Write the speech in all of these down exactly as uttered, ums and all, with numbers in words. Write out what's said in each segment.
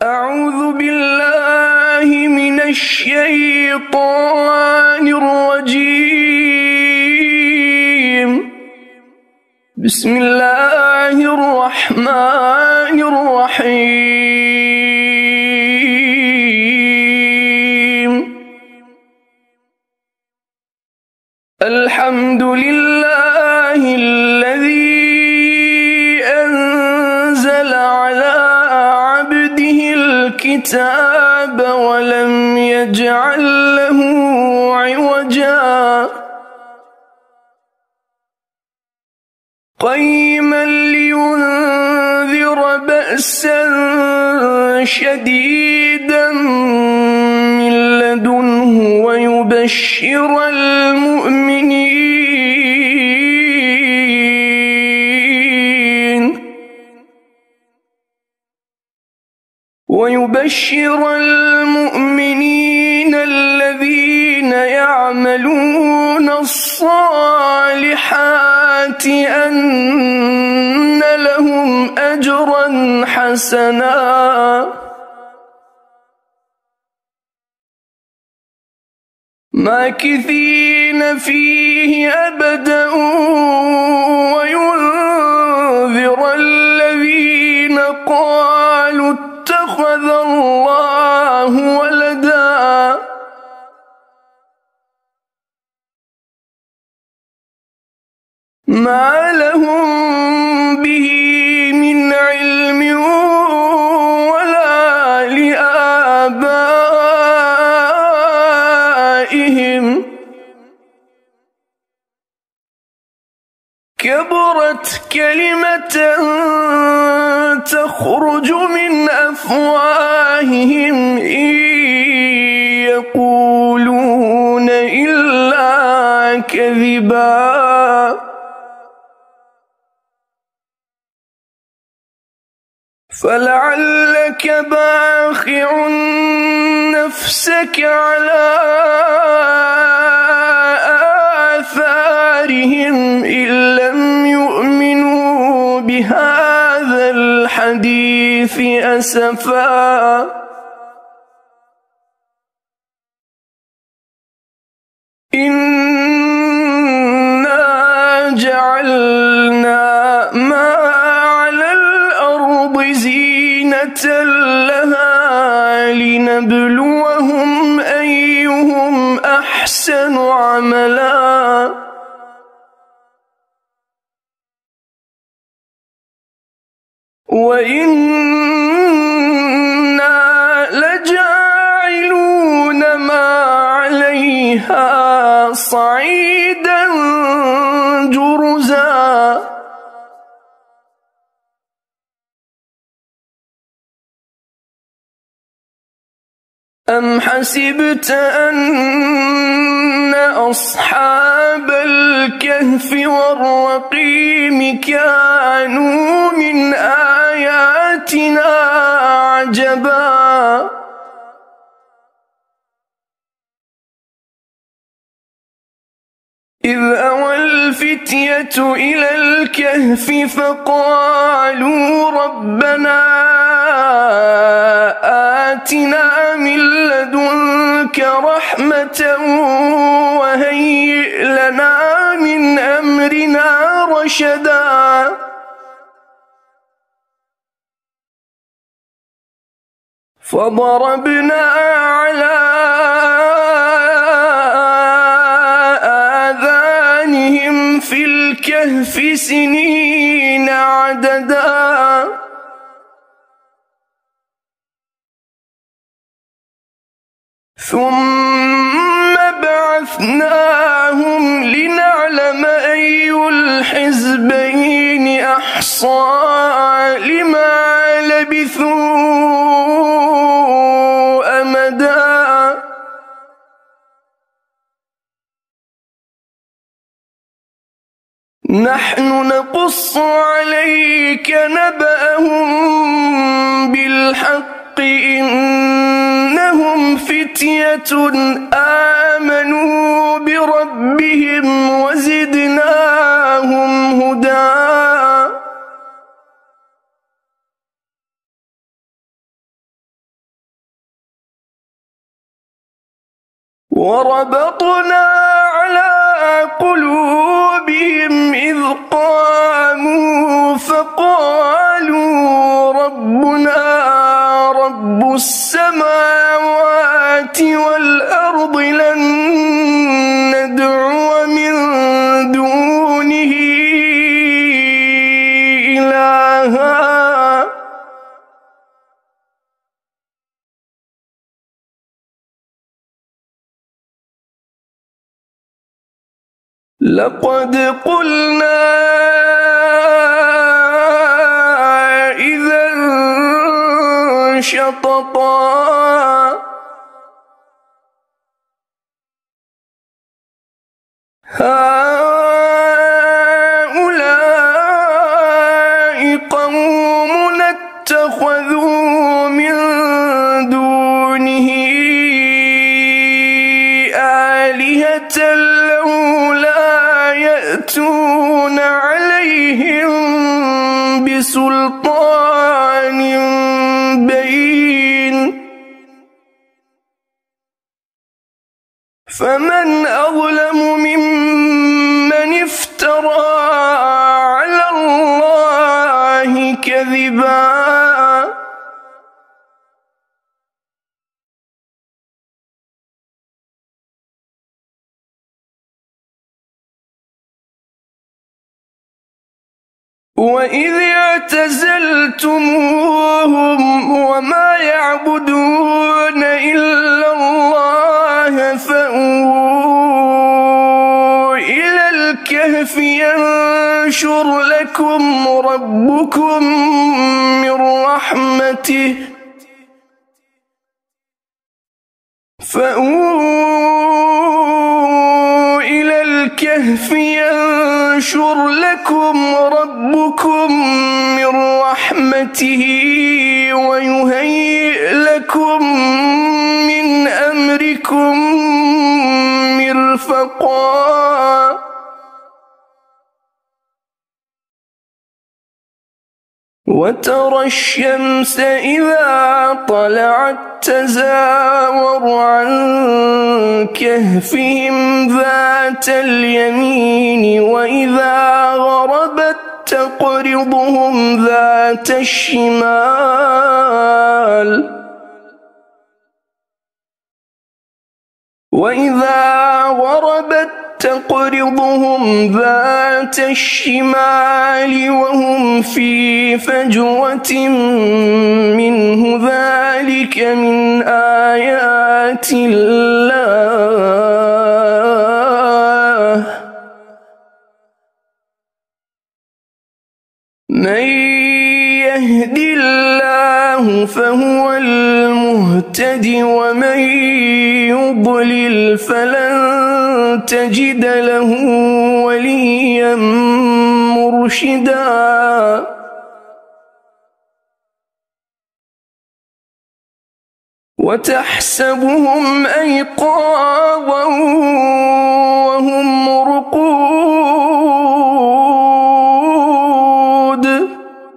أعوذ بالله من الشيطان الرجيم. بسم الله الرحمن الرحيم. الحمد لله الذي أنزل على عبده الكتاب ولم يجعل له عوجا قيما لينذر بأسا شديدا من لدنه ويبشر المؤمنين ويبشر المؤمنين الذين يعملون الصالحات أن لهم أجرا حسنا ماكثين فيه أبدا وينذر الذين قالوا اتخذ الله ولدا ما لهم به من علم ولا لآبائهم كبرت كلمة تخرج من أفواههم إن يقولون إلا كذبا فلعلك باخع نفسك على آثارهم إن لم يؤمنوا بهذا الحديث أسفا إنا جعلنا ما على الأرض زينة لها لنبلوهم أيهم أحسن عملا وإنا لجاعلون ما عليها صعيدا جرزا أم حسبت أن أصحاب الكهف والرقيم كانوا من آياتنا عجبا إذ أوى الفتية إلى الكهف فقالوا ربنا آتنا من لدنك رحمة وهيئ لنا من أمرنا رشدا فضربنا على آذانهم في الكهف سنين عددا ثم بعثناهم لنعلم أي الحزبين أحصى لما لبثوا أمدا نحن نقص عليك نبأهم بالحق إنهم فتية آمنوا بربهم وزدناهم هدى وربطنا على قلوبهم إذ قاموا فقالوا ربنا رب السماوات والأرض لن ندعو من دونه إلها لقد قلنا إذا شططا هؤلاء قوم اتخذوا من دونه آلهة لولا يأتون عليهم بسلطان بين فمن أظلم ممن افترى على الله كذبا وإذ اعتزلتموهم وما يعبدون إلا الله فأووا إلى الكهف ينشر لكم ربكم من رحمته فأووا إلى الكهف ينشر لكم ربكم من رحمته ويهيئ لكم من أمركم مرفقا وترى الشمس إذا طلعت تزاور عن كهفهم ذات اليمين وإذا غربت تقرضهم ذات الشمال وإذا غربت تقرضهم ذات الشمال وهم في فجوة منه ذلك من آيات الله من يهد الله فهو المهتد ومن يضلل فلن تجد له وليا مرشدا وتحسبهم أيقاظا وهم رقود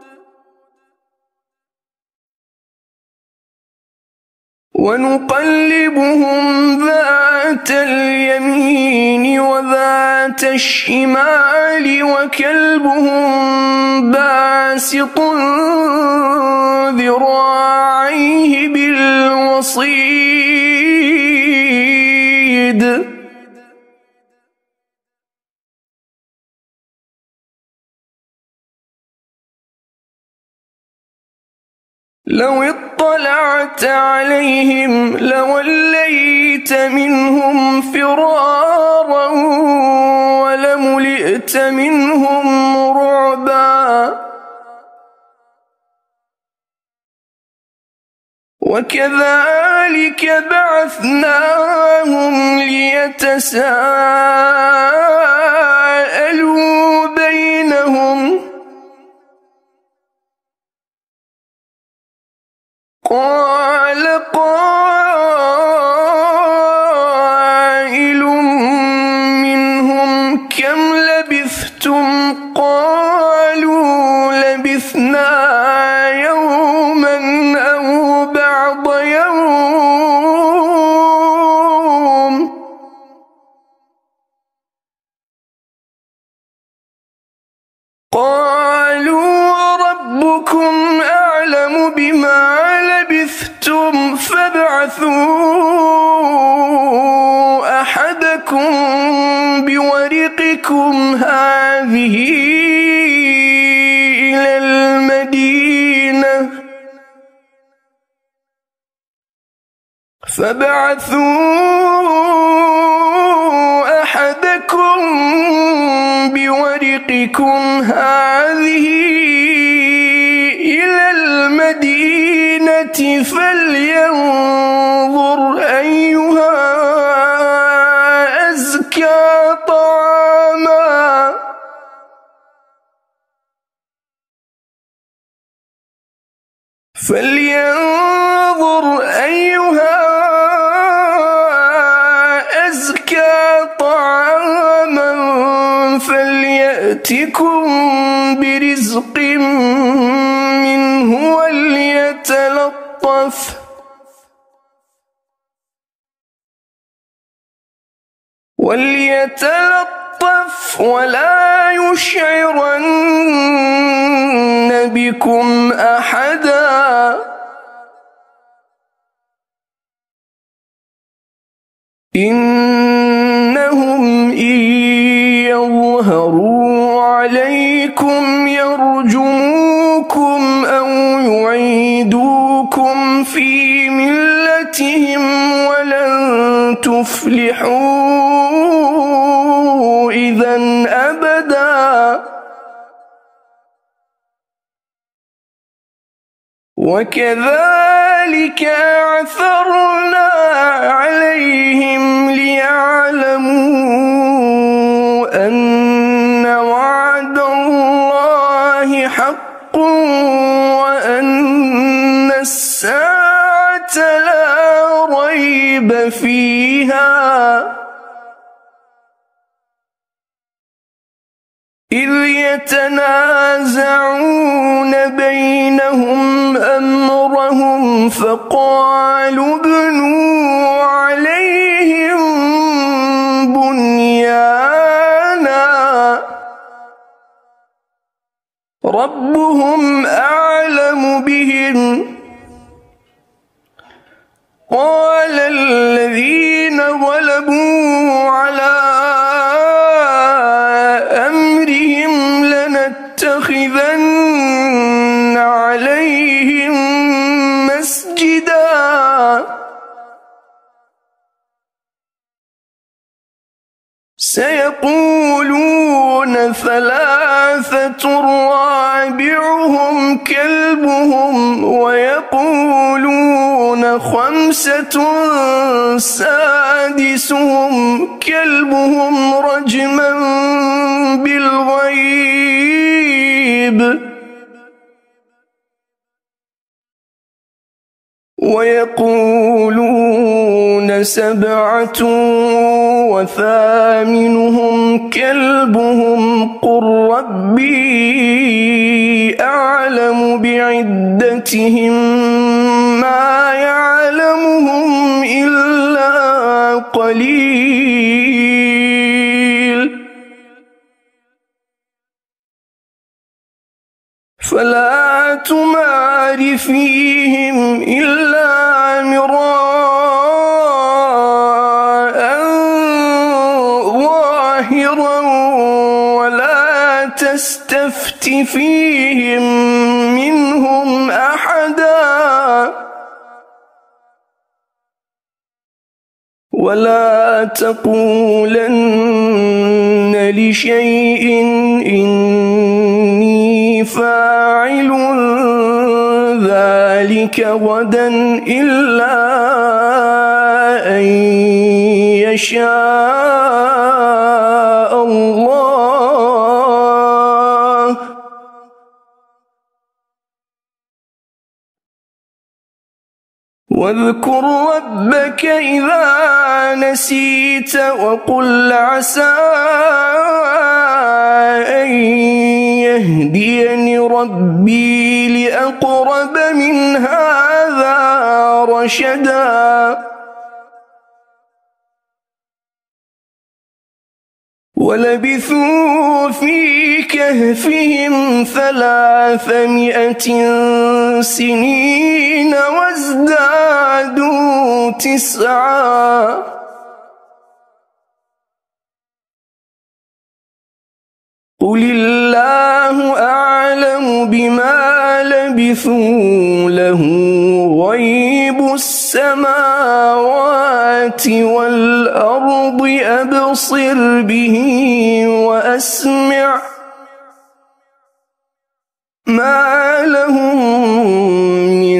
ونقلبهم ذات اليمين وذات الشمال وكلبهم باسط ذراعيه بالوصيد لو اطلعت عليهم لوليت منهم فرارا ولملئت منهم رعبا وكذلك بعثناهم ليتساءلوا بينهم قال قائل منهم كم لبثتم قالوا لبثنا يوما أو بعض يوم فابعثوا أحدكم بورقكم هذه إلى المدينة فابعثوا أحدكم بورقكم هذه إلى المدينة فلينظر أيها أزكى طعاما فلينظر أيها أزكى طعاما فليأتكم برزق منه وليتلطف وليتلطف ولا يشعرن بكم أحدا إنهم إن يظهروا عليكم يرجموكم أو يعيدوكم في ملتهم ولن تفلحوا إذا أبدا وكذلك أعثرنا عليهم ليعلموا أن وعد الله حق وأن الساعة لا ريب فيها إذ يتنازعون بينهم أمرهم فقالوا ابنوا عليهم بنيانا ربهم أعلم بهم قال الذين غلبوا على أمرهم لنتخذن عليهم مسجدا سيقولون ثلاثة رابعهم كلبهم ويقولون خمسة سادسهم كلبهم رجما بالغيب ويقولون سبعة وثامنهم كلبهم قل ربي أعلم بعدتهم ما يعلمهم إلا قليل فلا تمار فيهم إلا مراء ظاهرا ولا تستفت فيهم منهم أحدا ولا تقولن لشيء إني فاعل ذلك غدا إلا أن يشاء الله واذكر ربك إذا نسيت وقل عسى أن يهديني ربي لأقرب من هذا رشدا ولبثوا في كهفهم ثلاثمائة سنين وازدادوا تسعا قل الله أعلم بما لبثوا له غيب السماوات والأرض أبصر به وأسمع ما لهم من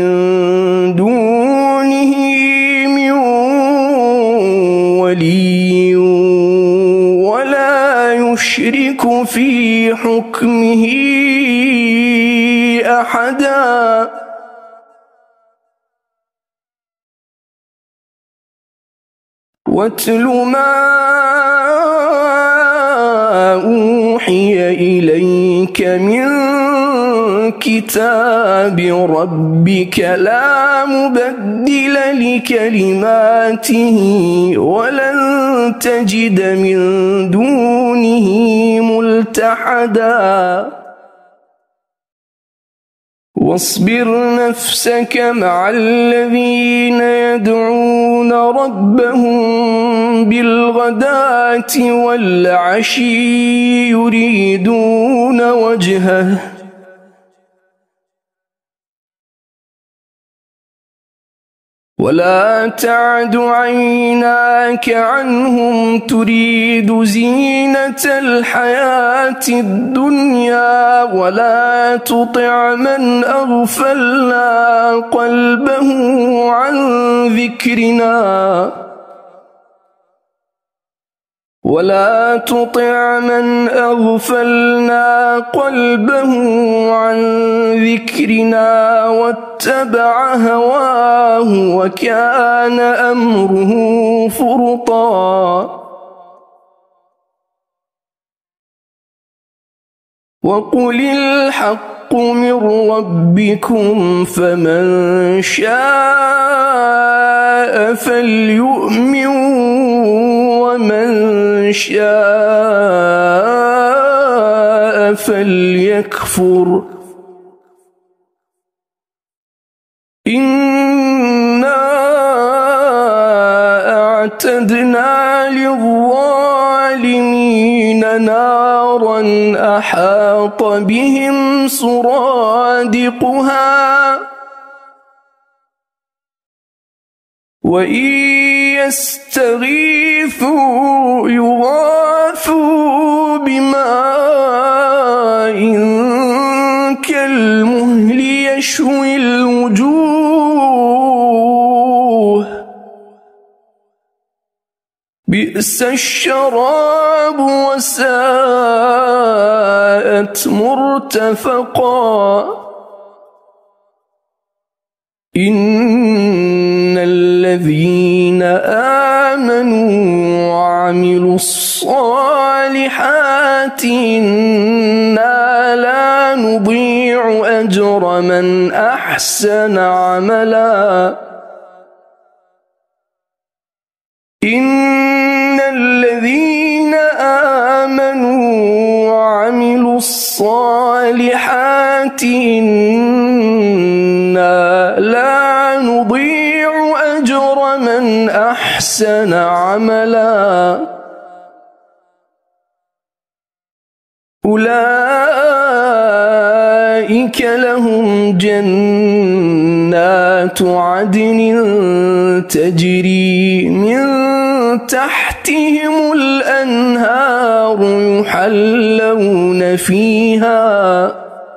دونه من ولي ولا يشرك في حكمه أحدا واتل ما أوحي إليك من كتاب ربك لا مبدل لكلماته ولن تجد من دونه ملتحدا واصبر نفسك مع الذين يدعون ربهم بالغداة والعشي يريدون وجهه ولا تعد عيناك عنهم تريد زينة الحياة الدنيا ولا تطع من أغفلنا قلبه عن ذكرنا ولا تطع من أغفلنا قلبه عن ذكرنا واتبع هواه وكان أمره فرطا وقل الحق من ربكم فمن شاء فليؤمن ومن شاء فليكفر إنا أعتدنا للظالمين نارا أحاط بهم سرادقها وإن يستغيثوا يغاثوا بماء كالمهل يشوي الوجوه بئس الشراب وساءت مرتفقا إن الذين آمنوا وعملوا الصالحات إنا لا نضيع أجر من أحسن عملا إن الذين آمنوا وعملوا الصالحات إنا لا نضيع أجر من أحسن عملا أولئك لهم جنات عدن تجري من تحتهم الأنهار يحلون فيها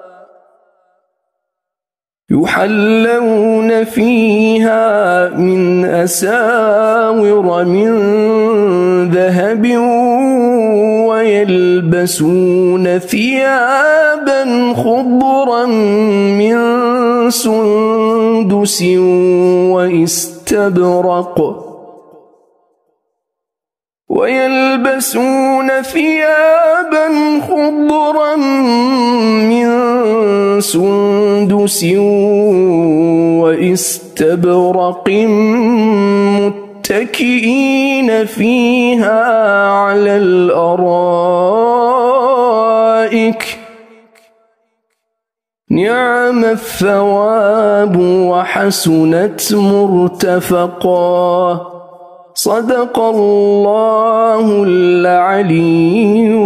يحلون فيها من أساور من ذهب ويلبسون ثيابا خضرا من سندس واستبرق ويلبسون ثيابا خضرا من سندس واستبرق متكئين فيها على الأرائك نعم الثواب وحسنت مرتفقا. صدق الله العلي